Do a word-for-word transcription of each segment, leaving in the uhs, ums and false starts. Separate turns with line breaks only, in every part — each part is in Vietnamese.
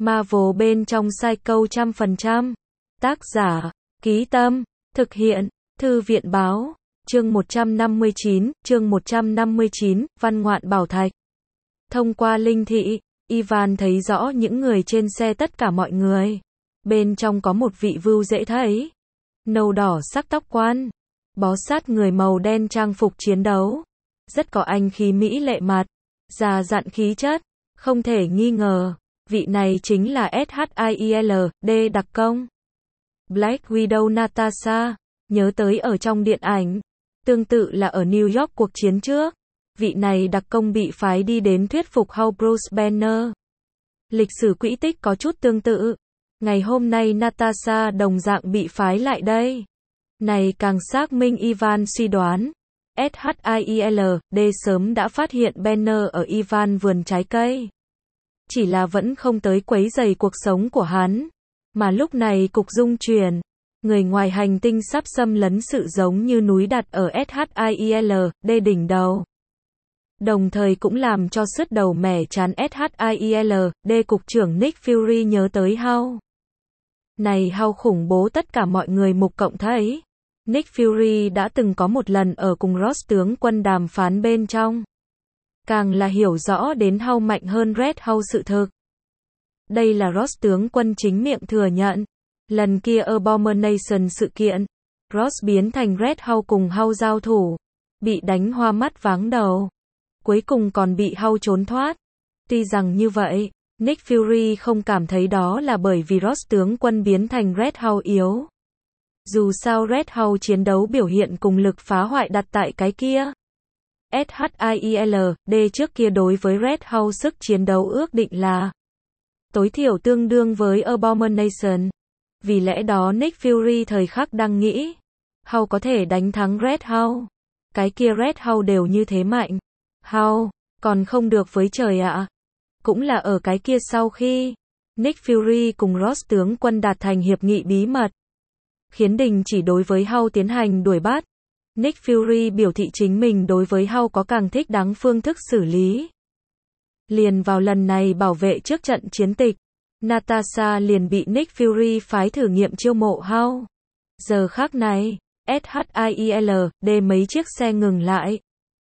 Marvel bên trong Psycho trăm phần trăm. Tác giả, Ký Tâm, thực hiện, Thư viện Báo, chương một trăm năm mươi chín, chương một trăm năm mươi chín, Văn Ngoạn Bảo Thạch. Thông qua linh thị, Ivan thấy rõ những người trên xe tất cả mọi người. Bên trong có một vị vưu dễ thấy. Nâu đỏ sắc tóc quan. Bó sát người màu đen trang phục chiến đấu. Rất có anh khí mỹ lệ mặt. Già dặn khí chất. Không thể nghi ngờ. Vị này chính là Shield, đặc công. Black Widow Natasha. Nhớ tới ở trong điện ảnh. Tương tự là ở New York cuộc chiến trước. Vị này đặc công bị phái đi đến thuyết phục Hulk Bruce Banner. Lịch sử quỹ tích có chút tương tự. Ngày hôm nay Natasha đồng dạng bị phái lại đây. Này càng xác minh Ivan suy đoán. Shield sớm đã phát hiện Banner ở Ivan vườn trái cây. Chỉ là vẫn không tới quấy rầy cuộc sống của hắn. Mà lúc này cục dung chuyển. Người ngoài hành tinh sắp xâm lấn sự giống như núi đặt ở Shield đỉnh đầu. Đồng thời cũng làm cho sứt đầu mẻ chán Shield cục trưởng Nick Fury nhớ tới Hulk. Này Hulk khủng bố tất cả mọi người mục cộng thấy. Nick Fury đã từng có một lần ở cùng Ross tướng quân đàm phán bên trong. Càng là hiểu rõ đến Hulk mạnh hơn Red Hulk sự thực. Đây là Ross tướng quân chính miệng thừa nhận. Lần kia Abomination sự kiện, Ross biến thành Red Hulk cùng Hulk giao thủ. Bị đánh hoa mắt váng đầu. Cuối cùng còn bị Hulk trốn thoát. Tuy rằng như vậy, Nick Fury không cảm thấy đó là bởi vì Ross tướng quân biến thành Red Hulk yếu. Dù sao Red Hulk chiến đấu biểu hiện cùng lực phá hoại đặt tại cái kia. Shield trước kia đối với Red Hulk sức chiến đấu ước định là tối thiểu tương đương với Abomination. Vì lẽ đó Nick Fury thời khắc đang nghĩ Hulk có thể đánh thắng Red Hulk. Cái kia Red Hulk đều như thế mạnh. Hulk còn không được với trời ạ. À. Cũng là ở cái kia sau khi Nick Fury cùng Ross tướng quân đạt thành hiệp nghị bí mật. Khiến đình chỉ đối với Hulk tiến hành đuổi bắt. Nick Fury biểu thị chính mình đối với Hulk có càng thích đáng phương thức xử lý. Liền vào lần này bảo vệ trước trận chiến tịch. Natasha liền bị Nick Fury phái thử nghiệm chiêu mộ Hulk. Giờ khắc này, Shield mấy chiếc xe ngừng lại.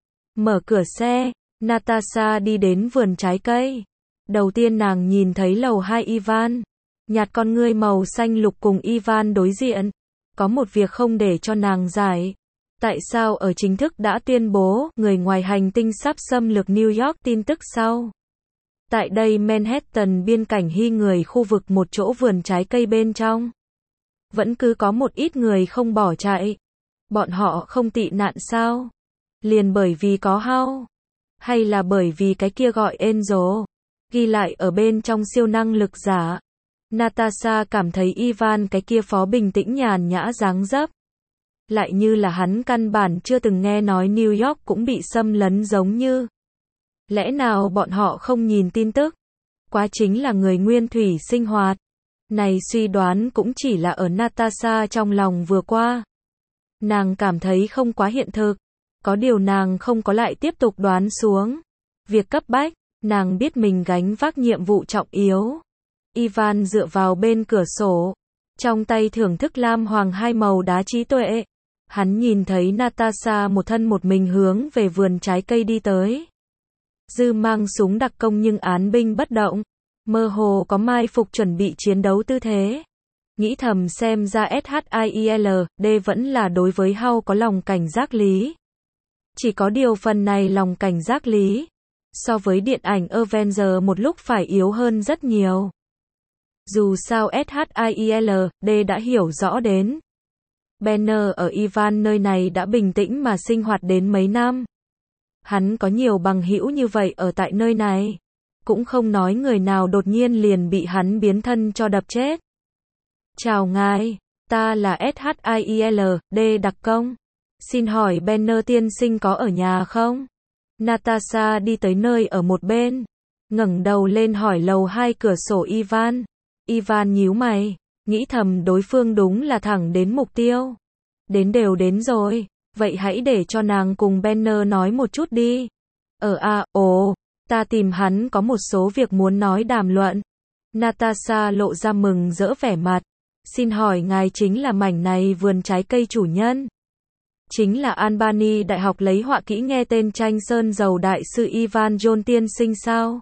Mở cửa xe, Natasha đi đến vườn trái cây. Đầu tiên nàng nhìn thấy lầu hai Ivan. Nhạt con ngươi màu xanh lục cùng Ivan đối diện. Có một việc không để cho nàng giải. Tại sao ở chính thức đã tuyên bố người ngoài hành tinh sắp xâm lược New York tin tức sau? Tại đây Manhattan biên cảnh hy người khu vực một chỗ vườn trái cây bên trong. Vẫn cứ có một ít người không bỏ chạy. Bọn họ không tị nạn sao? Liền bởi vì có Hulk. Hay là bởi vì cái kia gọi Angel. Ghi lại ở bên trong siêu năng lực giả. Natasha cảm thấy Ivan cái kia phó bình tĩnh nhàn nhã dáng dấp. Lại như là hắn căn bản chưa từng nghe nói New York cũng bị xâm lấn giống như. Lẽ nào bọn họ không nhìn tin tức? Quá chính là người nguyên thủy sinh hoạt. Này suy đoán cũng chỉ là ở Natasha trong lòng vừa qua. Nàng cảm thấy không quá hiện thực. Có điều nàng không có lại tiếp tục đoán xuống. Việc cấp bách, nàng biết mình gánh vác nhiệm vụ trọng yếu. Ivan dựa vào bên cửa sổ. Trong tay thưởng thức lam hoàng hai màu đá trí tuệ. Hắn nhìn thấy Natasha một thân một mình hướng về vườn trái cây đi tới. Dư mang súng đặc công nhưng án binh bất động. Mơ hồ có mai phục chuẩn bị chiến đấu tư thế. Nghĩ thầm xem ra Shield vẫn là đối với Hulk có lòng cảnh giác lý. Chỉ có điều phần này lòng cảnh giác lý. So với điện ảnh Avengers một lúc phải yếu hơn rất nhiều. Dù sao Shield đã hiểu rõ đến. Banner ở Ivan nơi này đã bình tĩnh mà sinh hoạt đến mấy năm. Hắn có nhiều bằng hữu như vậy ở tại nơi này. Cũng không nói người nào đột nhiên liền bị hắn biến thân cho đập chết. Chào ngài, ta là Shield, đặc công. Xin hỏi Banner tiên sinh có ở nhà không? Natasha đi tới nơi ở một bên. Ngẩng đầu lên hỏi lầu hai cửa sổ Ivan. Ivan nhíu mày. Nghĩ thầm đối phương đúng là thẳng đến mục tiêu. Đến đều đến rồi. Vậy hãy để cho nàng cùng Banner nói một chút đi. Ở a, ồ, ta tìm hắn có một số việc muốn nói đàm luận. Natasha lộ ra mừng rỡ vẻ mặt. Xin hỏi ngài chính là mảnh này vườn trái cây chủ nhân? Chính là Albany Đại học lấy họa kỹ nghe tên tranh sơn dầu đại sư Ivan John tiên sinh sao?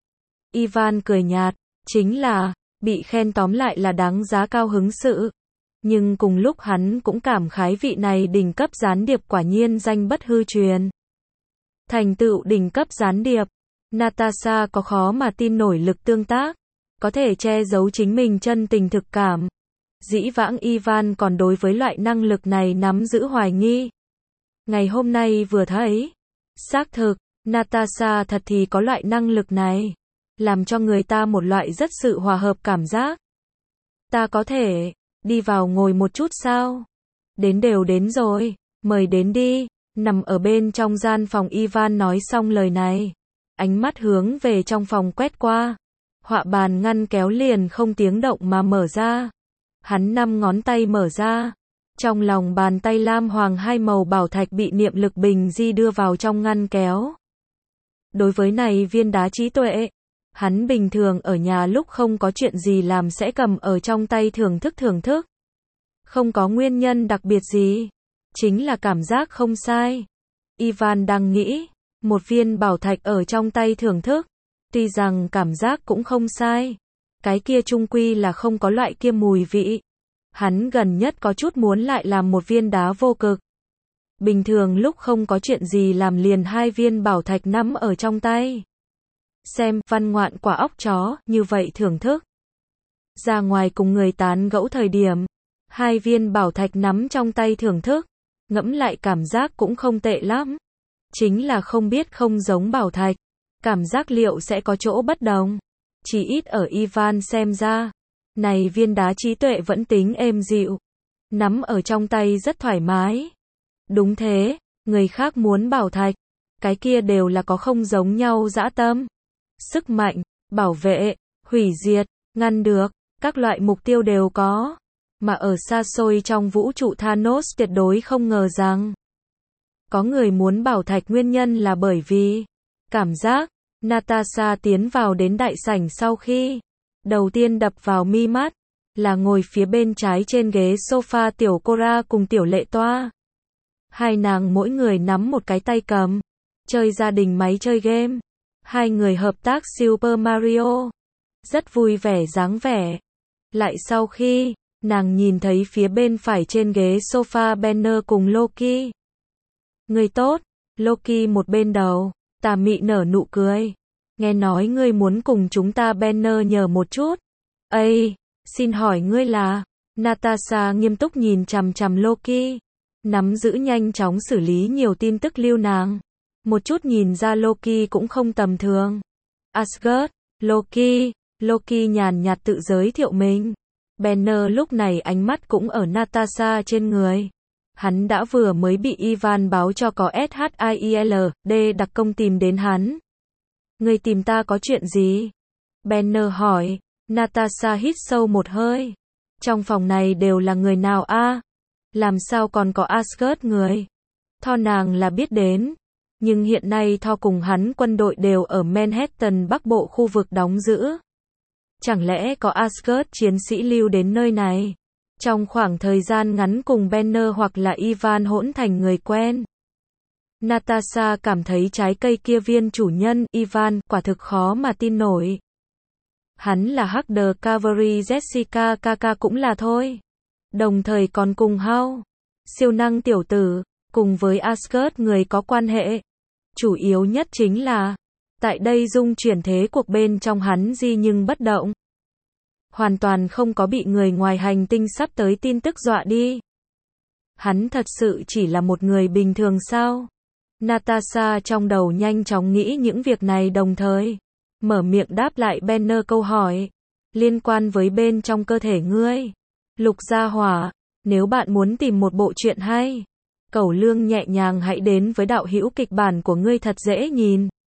Ivan cười nhạt, chính là, bị khen tóm lại là đáng giá cao hứng sự. Nhưng cùng lúc hắn cũng cảm khái vị này đỉnh cấp gián điệp quả nhiên danh bất hư truyền. Thành tựu đỉnh cấp gián điệp, Natasha có khó mà tin nổi lực tương tác, có thể che giấu chính mình chân tình thực cảm. Dĩ vãng Ivan còn đối với loại năng lực này nắm giữ hoài nghi. Ngày hôm nay vừa thấy, xác thực, Natasha thật thì có loại năng lực này, làm cho người ta một loại rất sự hòa hợp cảm giác. Ta có thể đi vào ngồi một chút sao? Đến đều đến rồi, mời đến đi. Nằm ở bên trong gian phòng Ivan nói xong lời này, ánh mắt hướng về trong phòng quét qua. Họa bàn ngăn kéo liền không tiếng động mà mở ra. Hắn năm ngón tay mở ra. Trong lòng bàn tay lam hoàng hai màu bảo thạch bị niệm lực bình di đưa vào trong ngăn kéo. Đối với này viên đá trí tuệ, hắn bình thường ở nhà lúc không có chuyện gì làm sẽ cầm ở trong tay thưởng thức thưởng thức. Không có nguyên nhân đặc biệt gì, chính là cảm giác không sai. Ivan đang nghĩ, một viên bảo thạch ở trong tay thưởng thức, tuy rằng cảm giác cũng không sai, cái kia chung quy là không có loại kia mùi vị. Hắn gần nhất có chút muốn lại làm một viên đá vô cực. Bình thường lúc không có chuyện gì làm liền hai viên bảo thạch nắm ở trong tay. Xem văn ngoạn quả óc chó, như vậy thưởng thức. Ra ngoài cùng người tán gẫu thời điểm, hai viên bảo thạch nắm trong tay thưởng thức, ngẫm lại cảm giác cũng không tệ lắm. Chính là không biết không giống bảo thạch, cảm giác liệu sẽ có chỗ bất đồng. Chỉ ít ở Ivan xem ra, này viên đá trí tuệ vẫn tính êm dịu, nắm ở trong tay rất thoải mái. Đúng thế, người khác muốn bảo thạch, cái kia đều là có không giống nhau dã tâm. Sức mạnh, bảo vệ, hủy diệt, ngăn được, các loại mục tiêu đều có. Mà ở xa xôi trong vũ trụ Thanos tuyệt đối không ngờ rằng có người muốn bảo thạch nguyên nhân là bởi vì cảm giác. Natasha tiến vào đến đại sảnh sau khi đầu tiên đập vào mi mắt là ngồi phía bên trái trên ghế sofa tiểu Cora cùng tiểu Lệ Toa. Hai nàng mỗi người nắm một cái tay cầm, chơi gia đình máy chơi game. Hai người hợp tác Super Mario, rất vui vẻ dáng vẻ. Lại sau khi nàng nhìn thấy phía bên phải trên ghế sofa Banner cùng Loki. Người tốt, Loki một bên đầu, tà mị nở nụ cười. Nghe nói ngươi muốn cùng chúng ta Banner nhờ một chút. Ây, xin hỏi ngươi là? Natasha nghiêm túc nhìn chằm chằm Loki, nắm giữ nhanh chóng xử lý nhiều tin tức lưu nàng. Một chút nhìn ra Loki cũng không tầm thường. Asgard, Loki, Loki nhàn nhạt tự giới thiệu mình. Banner lúc này ánh mắt cũng ở Natasha trên người. Hắn đã vừa mới bị Ivan báo cho có ét hát i e lờ đê đặc công tìm đến hắn. Người tìm ta có chuyện gì? Banner hỏi. Natasha hít sâu một hơi. Trong phòng này đều là người nào a? Làm sao còn có Asgard người? Thor nàng là biết đến. Nhưng hiện nay Thor cùng hắn quân đội đều ở Manhattan Bắc Bộ khu vực đóng giữ. Chẳng lẽ có Asgard chiến sĩ lưu đến nơi này? Trong khoảng thời gian ngắn cùng Banner hoặc là Ivan hỗn thành người quen. Natasha cảm thấy trái cây kia viên chủ nhân, Ivan, quả thực khó mà tin nổi. Hắn là Hacker Cavalry Jessica Kaka cũng là thôi. Đồng thời còn cùng Hao, siêu năng tiểu tử, cùng với Asgard người có quan hệ. Chủ yếu nhất chính là, tại đây dung chuyển thế cuộc bên trong hắn di nhưng bất động. Hoàn toàn không có bị người ngoài hành tinh sắp tới tin tức dọa đi. Hắn thật sự chỉ là một người bình thường sao? Natasha trong đầu nhanh chóng nghĩ những việc này đồng thời mở miệng đáp lại Banner câu hỏi liên quan với bên trong cơ thể ngươi. Lục Gia Hỏa, nếu bạn muốn tìm một bộ truyện hay, cẩu lương nhẹ nhàng hãy đến với đạo hữu kịch bản của ngươi thật dễ nhìn.